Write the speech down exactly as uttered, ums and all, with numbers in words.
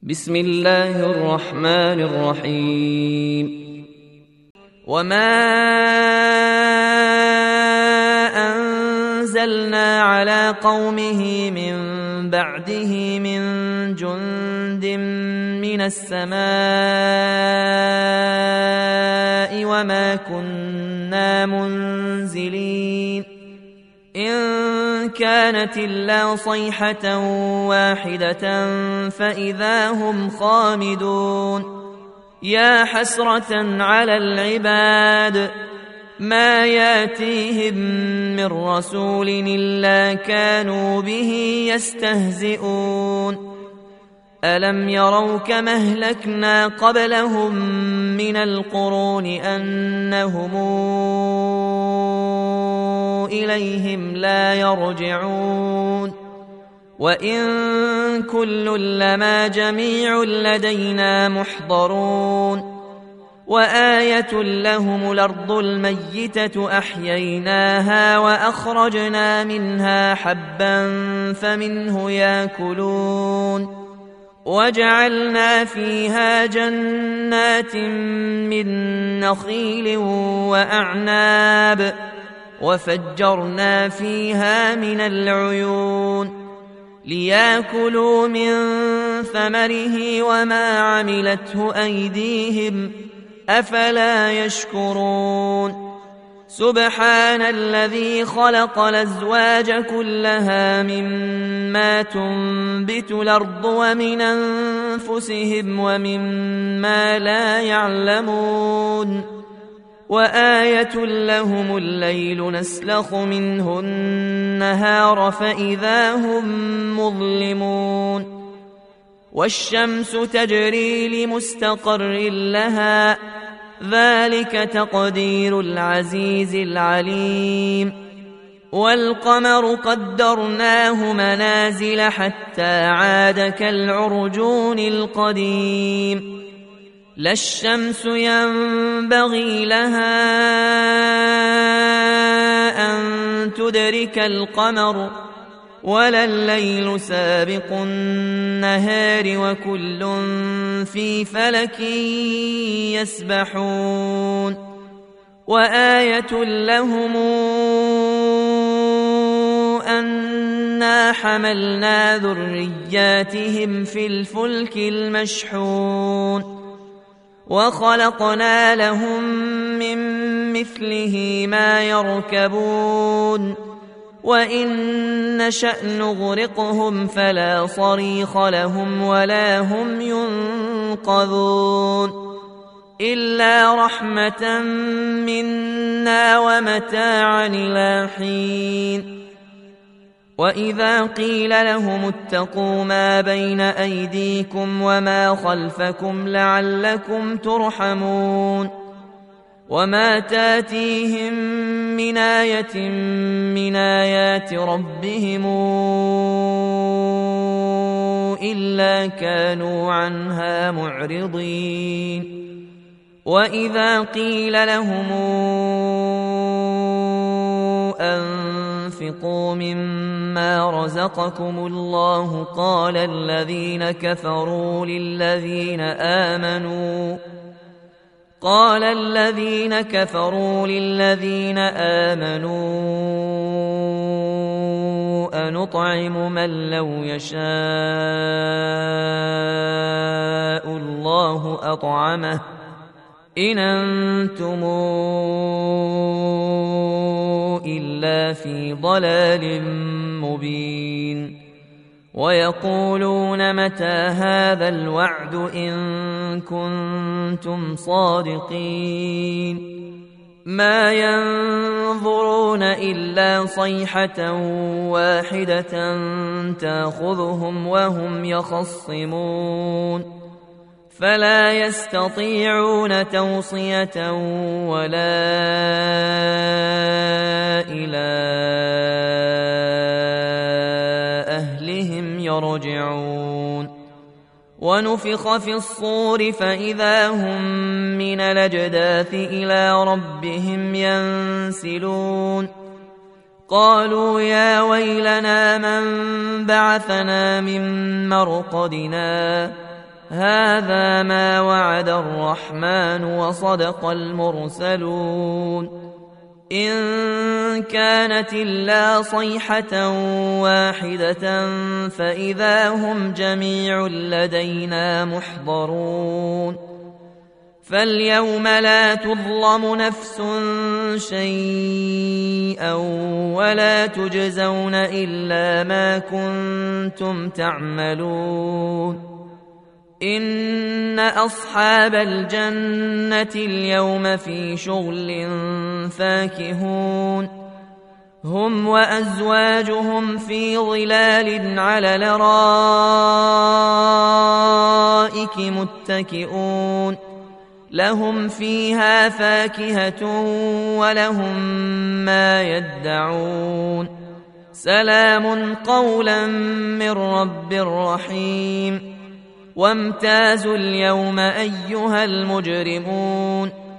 بسم الله الرحمن الرحيم. وما أنزلنا على قومه من بعده من جند من السماء وما كنا منزلين إن كانت إلا صيحة واحدة فإذا هم خامدون. يا حسرة على العباد ما ياتيهم من رسول إلا كانوا به يستهزئون. ألم يروا كما أهلكنا قبلهم من القرون أنهم إليهم لا يرجعون. وإن كل لما جميع لدينا محضرون. وآية لهم الأرض الميتة أحييناها وأخرجنا منها حبا فمنه يأكلون. وجعلنا فيها جنات من نخيل وأعناب وفجرنا فيها من العيون ليأكلوا من ثمره وما عملته أيديهم أفلا يشكرون. سبحان الذي خلق الأزواج كلها مما تنبت الأرض ومن أنفسهم ومما لا يعلمون. وآية لهم الليل نسلخ منه النهار فإذا هم مظلمون. والشمس تجري لمستقر لها ذلك تقدير العزيز العليم. والقمر قدرناه منازل حتى عاد كالعرجون القديم. لا الشمس ينبغي لها أن تدرك القمر ولا الليل سابق النهار وكل في فلك يسبحون. وآية لهم أنا حملنا ذرياتهم في الفلك المشحون وخلقنا لهم من مثله ما يركبون. وإن نشأ نغرقهم فلا صريخ لهم ولا هم ينقذون إلا رحمة منا ومتاعا إلى حين. وإذا قيل لهم اتقوا ما بين أيديكم وما خلفكم لعلكم ترحمون. وما تاتيهم من آية من آيات ربهم إلا كانوا عنها معرضين. وإذا قيل لهم أنفقوا مما رزقكم الله قال الذين كفروا للذين آمنوا قال الذين كفروا للذين آمنوا أنطعم من لو يشاء الله أطعمه إن أنتم إلا في ضلال مبين. ويقولون متى هذا الوعد إن كنتم صادقين. ما ينظرون إلا صيحة واحدة تأخذهم وهم يخصمون فلا يستطيعون توصية ولا إلى أهلهم يرجعون. ونفخ في الصور فإذا هم من الأجداث إلى ربهم ينسلون. قالوا يا ويلنا من بعثنا من مرقدنا هذا ما وعد الرحمن وصدق المرسلون إن كانت إلا صيحة واحدة فإذا هم جميع لدينا محضرون فاليوم لا تظلم نفس شيئا ولا تجزون إلا ما كنتم تعملون إن أصحاب الجنة اليوم في شغل فاكهون هم وأزواجهم في ظلال على الأرائك متكئون لهم فيها فاكهة ولهم ما يدعون سلام قولا من رب رحيم وامتازوا اليوم أيها المجرمون